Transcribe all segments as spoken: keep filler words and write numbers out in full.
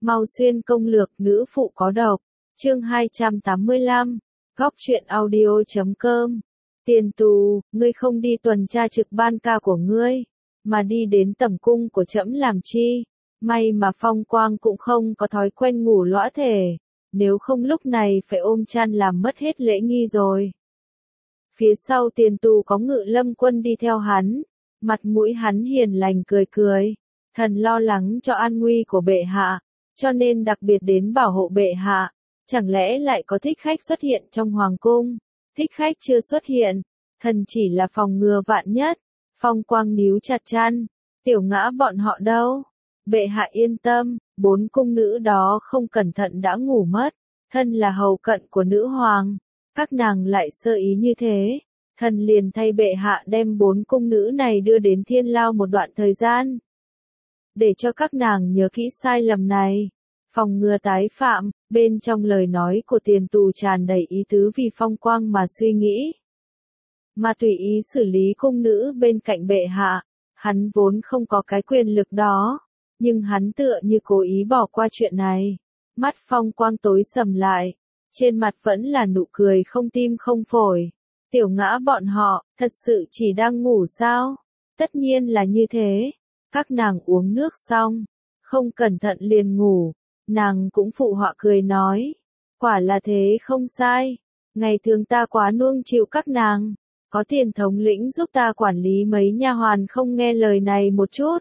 Mau xuyên công lược nữ phụ có độc. Chương hai trăm tám mươi lăm. Góc truyện audio chấm com. Tiền tù, ngươi không đi tuần tra trực ban ca của ngươi, mà đi đến tẩm cung của trẫm làm chi? May mà Phong Quang cũng không có thói quen ngủ lõa thể, nếu không lúc này phải ôm chăn làm mất hết lễ nghi rồi. Phía sau tiền tù có Ngự Lâm Quân đi theo hắn, mặt mũi hắn hiền lành cười cười, thần lo lắng cho an nguy của bệ hạ, cho nên đặc biệt đến bảo hộ bệ hạ. Chẳng lẽ lại có thích khách xuất hiện trong hoàng cung? Thích khách chưa xuất hiện, thần chỉ là phòng ngừa vạn nhất. Phong Quang níu chặt chăn, Tiểu Ngã bọn họ đâu? Bệ hạ yên tâm, bốn cung nữ đó không cẩn thận đã ngủ mất, thân là hầu cận của nữ hoàng, các nàng lại sơ ý như thế, thần liền thay bệ hạ đem bốn cung nữ này đưa đến Thiên Lao một đoạn thời gian, để cho các nàng nhớ kỹ sai lầm này, phòng ngừa tái phạm. Bên trong lời nói của tiền tù tràn đầy ý tứ vì Phong Quang mà suy nghĩ, mà tùy ý xử lý cung nữ bên cạnh bệ hạ. Hắn vốn không có cái quyền lực đó, nhưng hắn tựa như cố ý bỏ qua chuyện này. Mắt Phong Quang tối sầm lại, trên mặt vẫn là nụ cười không tim không phổi. Tiểu Ngã bọn họ, thật sự chỉ đang ngủ sao? Tất nhiên là như thế. Các nàng uống nước xong, không cẩn thận liền ngủ. Nàng cũng phụ họa cười nói, quả là thế không sai. Ngày thường ta quá nuông chiều các nàng, có tiền thống lĩnh giúp ta quản lý mấy nha hoàn không nghe lời này một chút,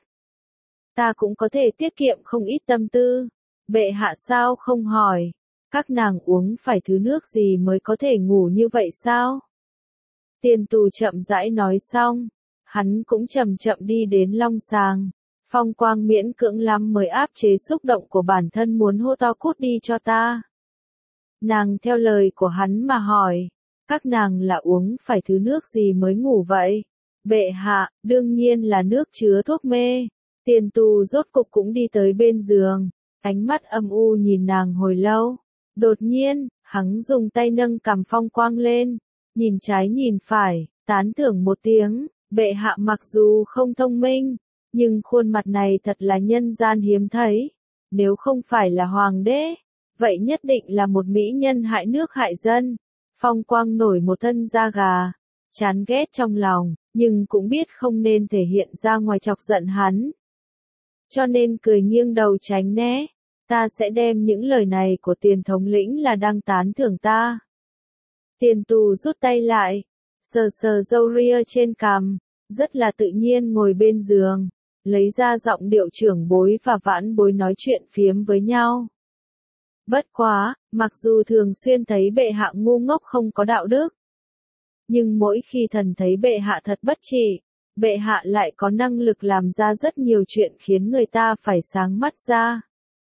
ta cũng có thể tiết kiệm không ít tâm tư. Bệ hạ sao không hỏi, các nàng uống phải thứ nước gì mới có thể ngủ như vậy sao? Tiền tù chậm rãi nói xong, hắn cũng chậm chậm đi đến long sàng. Phong Quang miễn cưỡng lắm mới áp chế xúc động của bản thân muốn hô to cút đi cho ta. Nàng theo lời của hắn mà hỏi, các nàng là uống phải thứ nước gì mới ngủ vậy? Bệ hạ, đương nhiên là nước chứa thuốc mê. Tiền tù rốt cục cũng đi tới bên giường, ánh mắt âm u nhìn nàng hồi lâu. Đột nhiên, hắn dùng tay nâng cằm Phong Quang lên, nhìn trái nhìn phải, tán thưởng một tiếng. Bệ hạ mặc dù không thông minh, nhưng khuôn mặt này thật là nhân gian hiếm thấy. Nếu không phải là hoàng đế, vậy nhất định là một mỹ nhân hại nước hại dân. Phong Quang nổi một thân da gà, chán ghét trong lòng, nhưng cũng biết không nên thể hiện ra ngoài chọc giận hắn. Cho nên cười nghiêng đầu tránh né. Ta sẽ đem những lời này của tiền thống lĩnh là đang tán thưởng ta. Tiền tù rút tay lại, sờ sờ râu ria trên cằm, rất là tự nhiên ngồi bên giường, lấy ra giọng điệu trưởng bối và vãn bối nói chuyện phiếm với nhau. Bất quá, mặc dù thường xuyên thấy bệ hạ ngu ngốc không có đạo đức, nhưng mỗi khi thần thấy bệ hạ thật bất trị, bệ hạ lại có năng lực làm ra rất nhiều chuyện khiến người ta phải sáng mắt ra.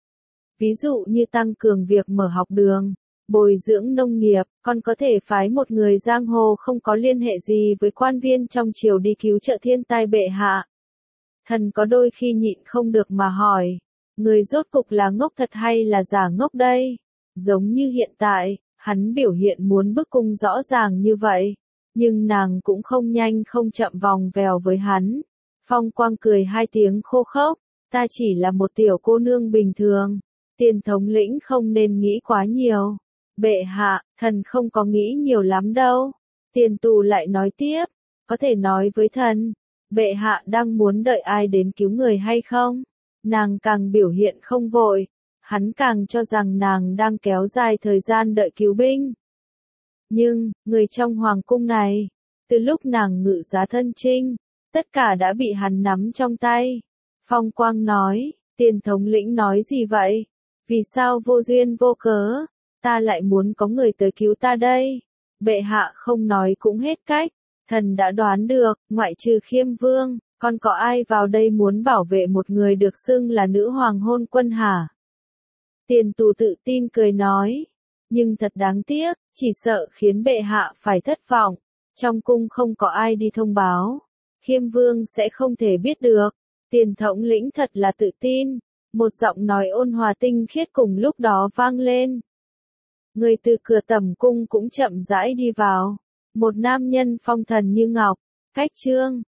Ví dụ như tăng cường việc mở học đường, bồi dưỡng nông nghiệp, còn có thể phái một người giang hồ không có liên hệ gì với quan viên trong triều đi cứu trợ thiên tai bệ hạ. Thần có đôi khi nhịn không được mà hỏi, người rốt cục là ngốc thật hay là giả ngốc đây? Giống như hiện tại, hắn biểu hiện muốn bức cung rõ ràng như vậy, nhưng nàng cũng không nhanh không chậm vòng vèo với hắn. Phong Quang cười hai tiếng khô khốc, ta chỉ là một tiểu cô nương bình thường, tiền thống lĩnh không nên nghĩ quá nhiều. Bệ hạ, thần không có nghĩ nhiều lắm đâu. Tiền tù lại nói tiếp, có thể nói với thần, bệ hạ đang muốn đợi ai đến cứu người hay không? Nàng càng biểu hiện không vội, hắn càng cho rằng nàng đang kéo dài thời gian đợi cứu binh. Nhưng, người trong hoàng cung này, từ lúc nàng ngự giá thân chinh, tất cả đã bị hắn nắm trong tay. Phong Quang nói, tiền thống lĩnh nói gì vậy? Vì sao vô duyên vô cớ, ta lại muốn có người tới cứu ta đây? Bệ hạ không nói cũng hết cách, thần đã đoán được, ngoại trừ Khiêm Vương, còn có ai vào đây muốn bảo vệ một người được xưng là nữ hoàng hôn quân hả? Tiền tù tự tin cười nói, nhưng thật đáng tiếc, chỉ sợ khiến bệ hạ phải thất vọng. Trong cung không có ai đi thông báo, Khiêm Vương sẽ không thể biết được. Tiền thống lĩnh thật là tự tin. Một giọng nói ôn hòa tinh khiết cùng lúc đó vang lên. Người từ cửa tẩm cung cũng chậm rãi đi vào. Một nam nhân phong thần như ngọc, cách trương,